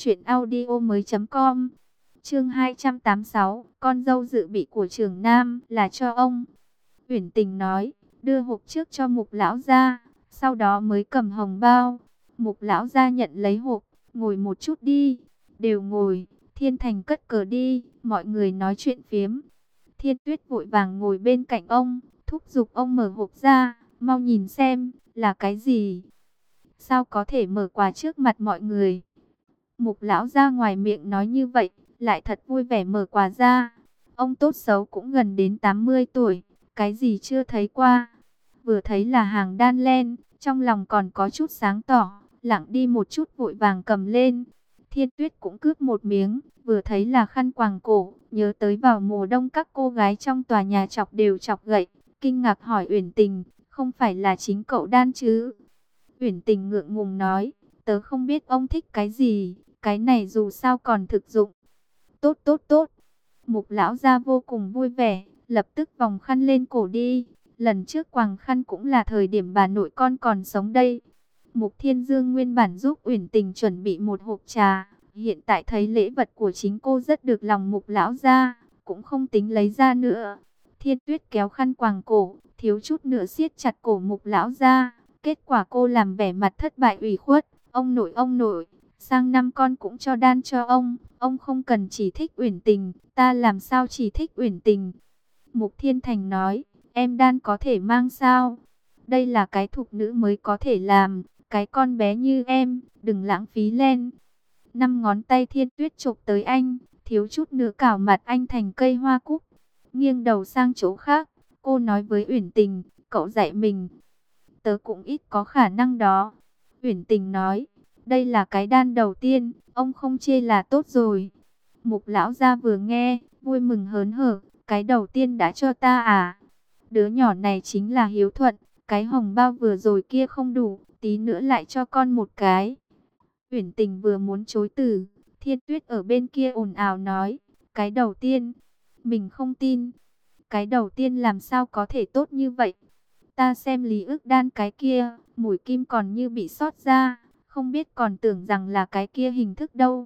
truyệnaudiomoi.com. Chương 286, con dâu dự bị của Trường Nam là cho ông. Uyển Tình nói, đưa hộp trước cho Mục lão gia, sau đó mới cầm hồng bao. Mục lão gia nhận lấy hộp, ngồi một chút đi. Đều ngồi, Thiên Thành cất cờ đi, mọi người nói chuyện phiếm. Thiên Tuyết vội vàng ngồi bên cạnh ông, thúc giục ông mở hộp ra, mau nhìn xem, là cái gì? Sao có thể mở quà trước mặt mọi người? Mục lão gia ngoài miệng nói như vậy, lại thật vui vẻ mở quà ra. Ông tốt xấu cũng gần đến 80 tuổi, cái gì chưa thấy qua. Vừa thấy là hàng đan len, trong lòng còn có chút sáng tỏ, lặng đi một chút vội vàng cầm lên. Thiên Tuyết cũng cướp một miếng, vừa thấy là khăn quàng cổ, nhớ tới vào mùa đông các cô gái trong tòa nhà chọc đều chọc gậy, kinh ngạc hỏi Uyển Tình, không phải là chính cậu đan chứ? Uyển Tình ngượng ngùng nói, tớ không biết ông thích cái gì, cái này dù sao còn thực dụng. Tốt tốt tốt. Mục lão gia vô cùng vui vẻ, lập tức vòng khăn lên cổ đi. Lần trước quàng khăn cũng là thời điểm bà nội con còn sống đây. Mục Thiên Dương nguyên bản giúp Uyển Tình chuẩn bị một hộp trà, hiện tại thấy lễ vật của chính cô rất được lòng Mục lão gia, cũng không tính lấy ra nữa. Thiên Tuyết kéo khăn quàng cổ, thiếu chút nữa siết chặt cổ Mục lão gia, kết quả cô làm vẻ mặt thất bại ủy khuất. Ông nội, sang năm con cũng cho đan cho ông không cần chỉ thích Uyển Tình, ta làm sao chỉ thích Uyển Tình. Mục Thiên Thành nói, em đan có thể mang sao? Đây là cái thục nữ mới có thể làm, cái con bé như em, đừng lãng phí lên. Năm ngón tay Thiên Tuyết chụp tới anh, thiếu chút nữa cào mặt anh thành cây hoa cúc. Nghiêng đầu sang chỗ khác, cô nói với Uyển Tình, cậu dạy mình. Tớ cũng ít có khả năng đó. Uyển Tình nói, đây là cái đan đầu tiên, ông không chê là tốt rồi. Mục lão gia vừa nghe, vui mừng hớn hở, cái đầu tiên đã cho ta à? Đứa nhỏ này chính là hiếu thuận, cái hồng bao vừa rồi kia không đủ, tí nữa lại cho con một cái. Uyển Tình vừa muốn chối từ, Thiên Tuyết ở bên kia ồn ào nói, cái đầu tiên, mình không tin. Cái đầu tiên làm sao có thể tốt như vậy? Ta xem Lý Ức đan cái kia, mũi kim còn như bị xót ra, không biết còn tưởng rằng là cái kia hình thức đâu.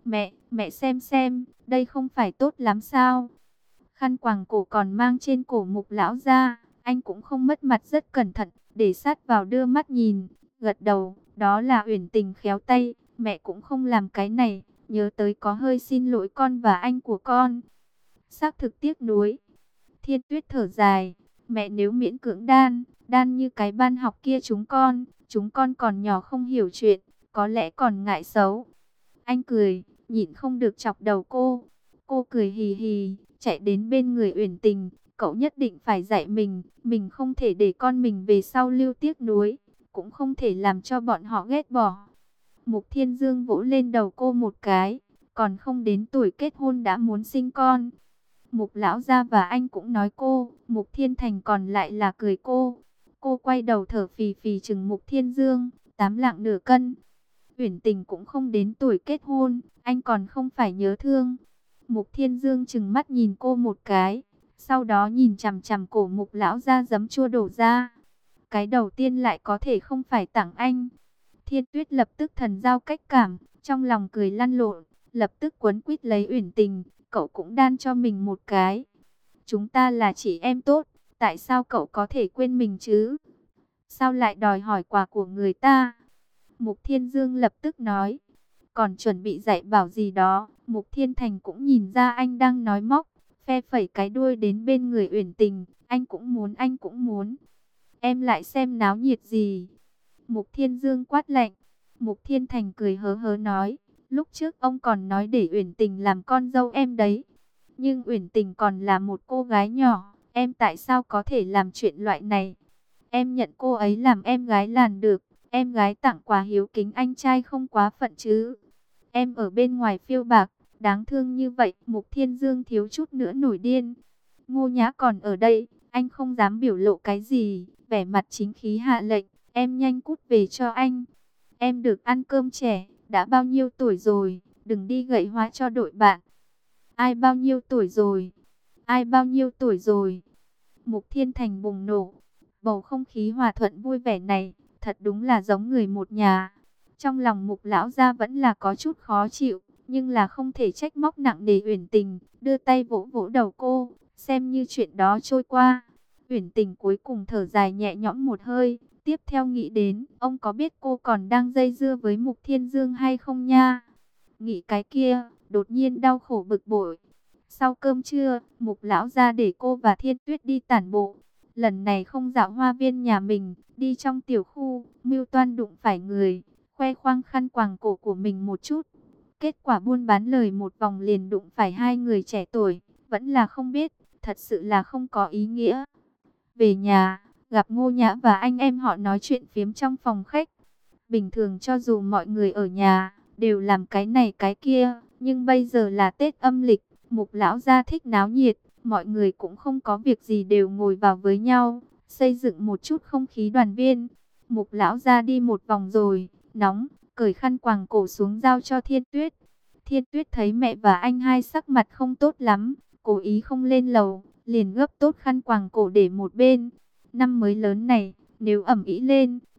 Mẹ xem, đây không phải tốt lắm sao? Khăn quàng cổ còn mang trên cổ Mục lão gia, anh cũng không mất mặt rất cẩn thận, để sát vào đưa mắt nhìn, gật đầu, đó là Uyển Tình khéo tay, mẹ cũng không làm cái này, nhớ tới có hơi xin lỗi con và anh của con. Xác thực tiếc nuối. Thiên Tuyết thở dài, mẹ nếu miễn cưỡng đan như cái ban học kia chúng con còn nhỏ không hiểu chuyện, có lẽ còn ngại xấu. Anh cười, nhịn không được chọc đầu cô. Cô cười hì hì, chạy đến bên người Uyển Tình, cậu nhất định phải dạy mình không thể để con mình về sau lưu tiếc nuối, cũng không thể làm cho bọn họ ghét bỏ. Mục Thiên Dương vỗ lên đầu cô một cái, còn không đến tuổi kết hôn đã muốn sinh con. Mục lão gia và anh cũng nói cô, Mục Thiên Thành còn lại là cười cô. Cô quay đầu thở phì phì chừng Mục Thiên Dương, 8 lạng nửa cân. Uyển Tình cũng không đến tuổi kết hôn, anh còn không phải nhớ thương. Mục Thiên Dương chừng mắt nhìn cô một cái, sau đó nhìn chằm chằm cổ Mục lão gia giấm chua đổ ra. Cái đầu tiên lại có thể không phải tặng anh. Thiên Tuyết lập tức thần giao cách cảm, trong lòng cười lăn lộn, lập tức quấn quýt lấy Uyển Tình, cậu cũng đan cho mình một cái. Chúng ta là chị em tốt, tại sao cậu có thể quên mình chứ? Sao lại đòi hỏi quà của người ta? Mục Thiên Dương lập tức nói, còn chuẩn bị dạy bảo gì đó. Mục Thiên Thành cũng nhìn ra anh đang nói móc, phe phẩy cái đuôi đến bên người Uyển Tình, anh cũng muốn. Em lại xem náo nhiệt gì? Mục Thiên Dương quát lạnh. Mục Thiên Thành cười hớ hớ nói, lúc trước ông còn nói để Uyển Tình làm con dâu em đấy. Nhưng Uyển Tình còn là một cô gái nhỏ, em tại sao có thể làm chuyện loại này? Em nhận cô ấy làm em gái làn được, em gái tặng quà hiếu kính anh trai không quá phận chứ. Em ở bên ngoài phiêu bạc, đáng thương như vậy. Mục Thiên Dương thiếu chút nữa nổi điên. Ngô Nhã còn ở đây, anh không dám biểu lộ cái gì, vẻ mặt chính khí hạ lệnh, em nhanh cút về cho anh. Em được ăn cơm trẻ, đã bao nhiêu tuổi rồi, đừng đi gậy hóa cho đội bạn. Ai bao nhiêu tuổi rồi? Ai bao nhiêu tuổi rồi? Mục Thiên Thành bùng nổ. Bầu không khí hòa thuận vui vẻ này, thật đúng là giống người một nhà. Trong lòng Mục lão gia vẫn là có chút khó chịu, nhưng là không thể trách móc nặng nề Uyển Tình, đưa tay vỗ vỗ đầu cô, xem như chuyện đó trôi qua. Uyển Tình cuối cùng thở dài nhẹ nhõm một hơi, tiếp theo nghĩ đến, ông có biết cô còn đang dây dưa với Mục Thiên Dương hay không nha? Nghĩ cái kia, đột nhiên đau khổ bực bội. Sau cơm trưa, Mục lão gia để cô và Thiên Tuyết đi tản bộ. Lần này không dạo hoa viên nhà mình, đi trong tiểu khu, mưu toan đụng phải người, khoe khoang khăn quàng cổ của mình một chút. Kết quả buôn bán lời một vòng liền đụng phải hai người trẻ tuổi, vẫn là không biết, thật sự là không có ý nghĩa. Về nhà, gặp Ngô Nhã và anh em họ nói chuyện phiếm trong phòng khách. Bình thường cho dù mọi người ở nhà, đều làm cái này cái kia, nhưng bây giờ là Tết âm lịch, Mục lão gia thích náo nhiệt, mọi người cũng không có việc gì đều ngồi vào với nhau, xây dựng một chút không khí đoàn viên. Mục lão gia đi một vòng rồi, nóng, cởi khăn quàng cổ xuống giao cho Thiên Tuyết. Thiên Tuyết thấy mẹ và anh hai sắc mặt không tốt lắm, cố ý không lên lầu, liền gấp tốt khăn quàng cổ để một bên. Năm mới lớn này, nếu ầm ĩ lên,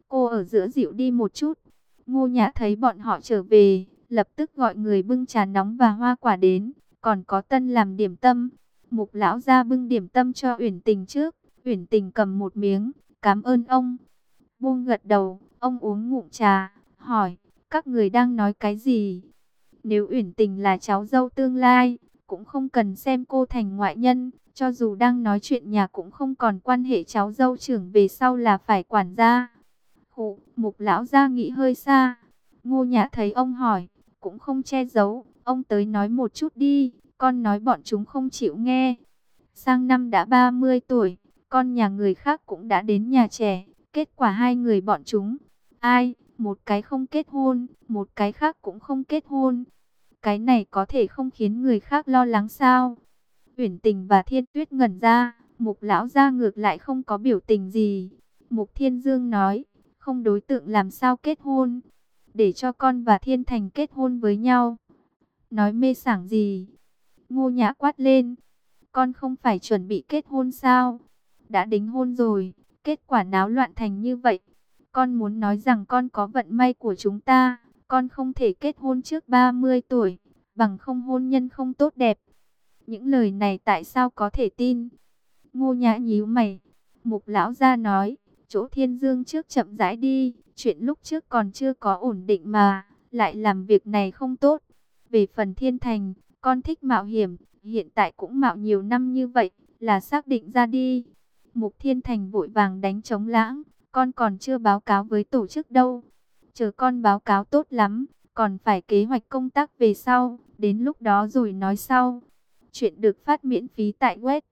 cô ở giữa dịu đi một chút. Ngô Nhã thấy bọn họ trở về, lập tức gọi người bưng trà nóng và hoa quả đến, còn có Tân làm điểm tâm. Mục lão ra bưng điểm tâm cho Uyển Tình trước, Uyển Tình cầm một miếng, cảm ơn ông. Buông gật đầu, ông uống ngụm trà, hỏi, các người đang nói cái gì? Nếu Uyển Tình là cháu dâu tương lai, cũng không cần xem cô thành ngoại nhân, cho dù đang nói chuyện nhà cũng không còn quan hệ cháu dâu trưởng về sau là phải quản gia. Mục lão gia nghĩ hơi xa. Ngô Nhã thấy ông hỏi, cũng không che giấu, ông tới nói một chút đi, con nói bọn chúng không chịu nghe. Sang năm đã 30 tuổi, con nhà người khác cũng đã đến nhà trẻ, kết quả hai người bọn chúng, một cái không kết hôn, một cái khác cũng không kết hôn. Cái này có thể không khiến người khác lo lắng sao? Uyển Tình và Thiên Tuyết ngẩn ra, Mục lão gia ngược lại không có biểu tình gì. Mục Thiên Dương nói, không đối tượng làm sao kết hôn, để cho con và Thiên Thành kết hôn với nhau. Nói mê sảng gì? Ngô Nhã quát lên, con không phải chuẩn bị kết hôn sao? Đã đính hôn rồi, kết quả náo loạn thành như vậy. Con muốn nói rằng con có vận may của chúng ta, con không thể kết hôn trước 30 tuổi, bằng không hôn nhân không tốt đẹp. Những lời này tại sao có thể tin? Ngô Nhã nhíu mày. Mục lão gia nói, chỗ Thiên Dương trước chậm rãi đi, chuyện lúc trước còn chưa có ổn định mà, lại làm việc này không tốt. Về phần Thiên Thành, con thích mạo hiểm, hiện tại cũng mạo nhiều năm như vậy, là xác định ra đi. Mục Thiên Thành vội vàng đánh trống lãng, con còn chưa báo cáo với tổ chức đâu. Chờ con báo cáo tốt lắm, còn phải kế hoạch công tác về sau, đến lúc đó rồi nói sau. Chuyện được phát miễn phí tại web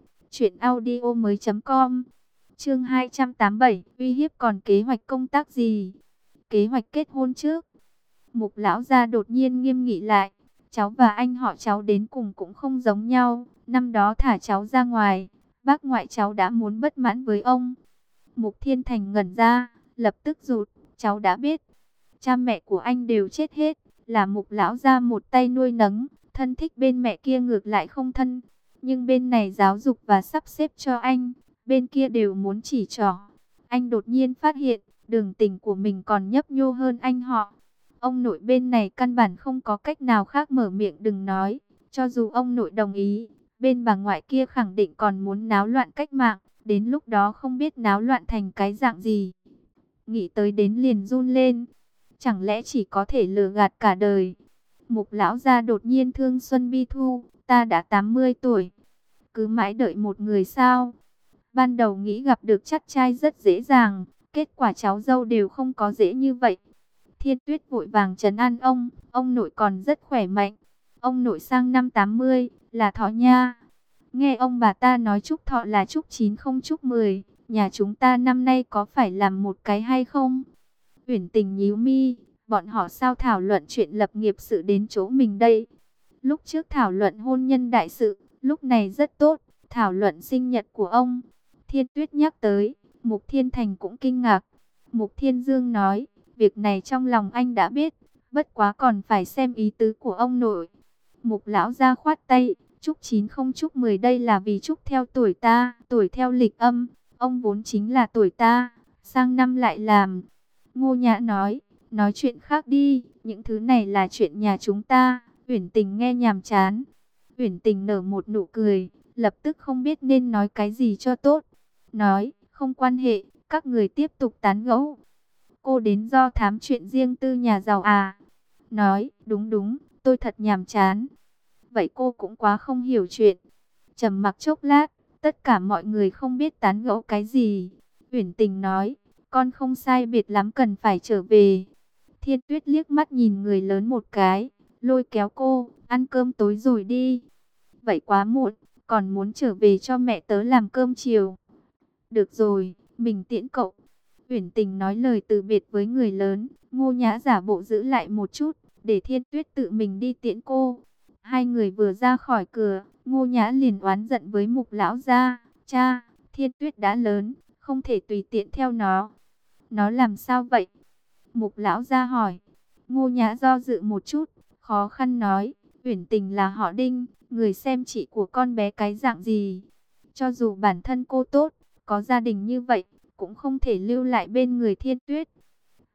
truyệnaudiomoi.com. Chương 287, uy hiếp còn kế hoạch công tác gì? Kế hoạch kết hôn trước. Mục lão gia đột nhiên nghiêm nghị lại, cháu và anh họ cháu đến cùng cũng không giống nhau, năm đó thả cháu ra ngoài, bác ngoại cháu đã muốn bất mãn với ông. Mục Thiên Thành ngẩn ra, lập tức rụt, cháu đã biết. Cha mẹ của anh đều chết hết, là Mục lão gia một tay nuôi nấng, thân thích bên mẹ kia ngược lại không thân, nhưng bên này giáo dục và sắp xếp cho anh, bên kia đều muốn chỉ trỏ. Anh đột nhiên phát hiện, đường tình của mình còn nhấp nhô hơn anh họ. Ông nội bên này căn bản không có cách nào khác mở miệng đừng nói, cho dù ông nội đồng ý, bên bà ngoại kia khẳng định còn muốn náo loạn cách mạng, đến lúc đó không biết náo loạn thành cái dạng gì. Nghĩ tới đến liền run lên, chẳng lẽ chỉ có thể lừa gạt cả đời. Mục lão gia đột nhiên thương Xuân Bi Thu, ta đã 80 tuổi, cứ mãi đợi một người sao? Ban đầu nghĩ gặp được chắc trai rất dễ dàng, kết quả cháu dâu đều không có dễ như vậy. Thiên Tuyết vội vàng trấn an ông nội còn rất khỏe mạnh. Ông nội sang năm 80, là thọ nha. Nghe ông bà ta nói chúc thọ là chúc 9 không chúc 10, nhà chúng ta năm nay có phải làm một cái hay không? Uyển Tình nhíu mi, bọn họ sao thảo luận chuyện lập nghiệp sự đến chỗ mình đây? Lúc trước thảo luận hôn nhân đại sự, lúc này rất tốt, thảo luận sinh nhật của ông. Thiên Tuyết nhắc tới, Mục Thiên Thành cũng kinh ngạc. Mục Thiên Dương nói, việc này trong lòng anh đã biết, bất quá còn phải xem ý tứ của ông nội. Mục lão ra khoát tay, chúc 9 không chúc 10 đây là vì chúc theo tuổi ta, tuổi theo lịch âm, ông vốn chính là tuổi ta, sang năm lại làm. Ngô Nhã nói chuyện khác đi, những thứ này là chuyện nhà chúng ta. Uyển Tình nghe nhàm chán. Uyển Tình nở một nụ cười, lập tức không biết nên nói cái gì cho tốt. Nói, không quan hệ, các người tiếp tục tán gẫu. Cô đến do thám chuyện riêng tư nhà giàu à? Nói, đúng, tôi thật nhàm chán. Vậy cô cũng quá không hiểu chuyện. Trầm mặc chốc lát, tất cả mọi người không biết tán gẫu cái gì. Uyển Tình nói, con không sai biệt lắm cần phải trở về. Thiên Tuyết liếc mắt nhìn người lớn một cái, lôi kéo cô, ăn cơm tối rồi đi. Vậy quá muộn, còn muốn trở về cho mẹ tớ làm cơm chiều. Được rồi, mình tiễn cậu. Uyển Tình nói lời từ biệt với người lớn, Ngô Nhã giả bộ giữ lại một chút, để Thiên Tuyết tự mình đi tiễn cô. Hai người vừa ra khỏi cửa, Ngô Nhã liền oán giận với Mục lão gia, cha, Thiên Tuyết đã lớn, không thể tùy tiện theo nó. Nó làm sao vậy? Mục lão gia hỏi. Ngô Nhã do dự một chút, khó khăn nói, Uyển Tình là họ Đinh, người xem chị của con bé cái dạng gì. Cho dù bản thân cô tốt, có gia đình như vậy, cũng không thể lưu lại bên người Thiên Tuyết.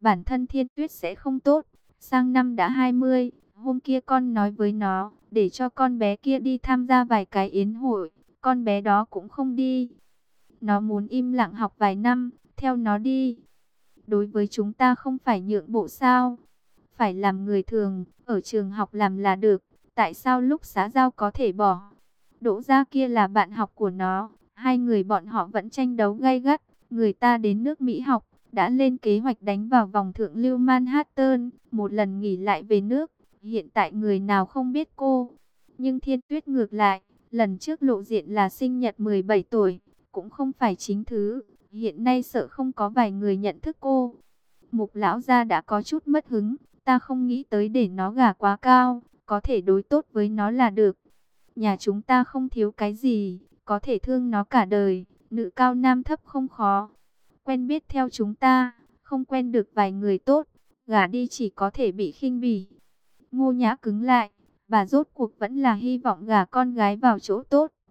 bản thân Thiên Tuyết sẽ không tốt. Sang năm đã 20, hôm kia con nói với nó, để cho con bé kia đi tham gia vài cái yến hội, con bé đó cũng không đi. Nó muốn im lặng học vài năm, theo nó đi. Đối với chúng ta không phải nhượng bộ sao? Phải làm người thường, ở trường học làm là được, tại sao lúc xã giao có thể bỏ? Đỗ Gia kia là bạn học của nó, hai người bọn họ vẫn tranh đấu gay gắt, người ta đến nước Mỹ học, đã lên kế hoạch đánh vào vòng thượng lưu Manhattan, một lần nghỉ lại về nước, hiện tại người nào không biết cô. Nhưng Thiên Tuyết ngược lại, lần trước lộ diện là sinh nhật 17 tuổi, cũng không phải chính thứ, hiện nay sợ không có vài người nhận thức cô. Mục lão gia đã có chút mất hứng, ta không nghĩ tới để nó gả quá cao, có thể đối tốt với nó là được. Nhà chúng ta không thiếu cái gì, có thể thương nó cả đời, nữ cao nam thấp không khó. Quen biết theo chúng ta, không quen được vài người tốt, gả đi chỉ có thể bị khinh bỉ. Ngô Nhã cứng lại, bà rốt cuộc vẫn là hy vọng gả con gái vào chỗ tốt.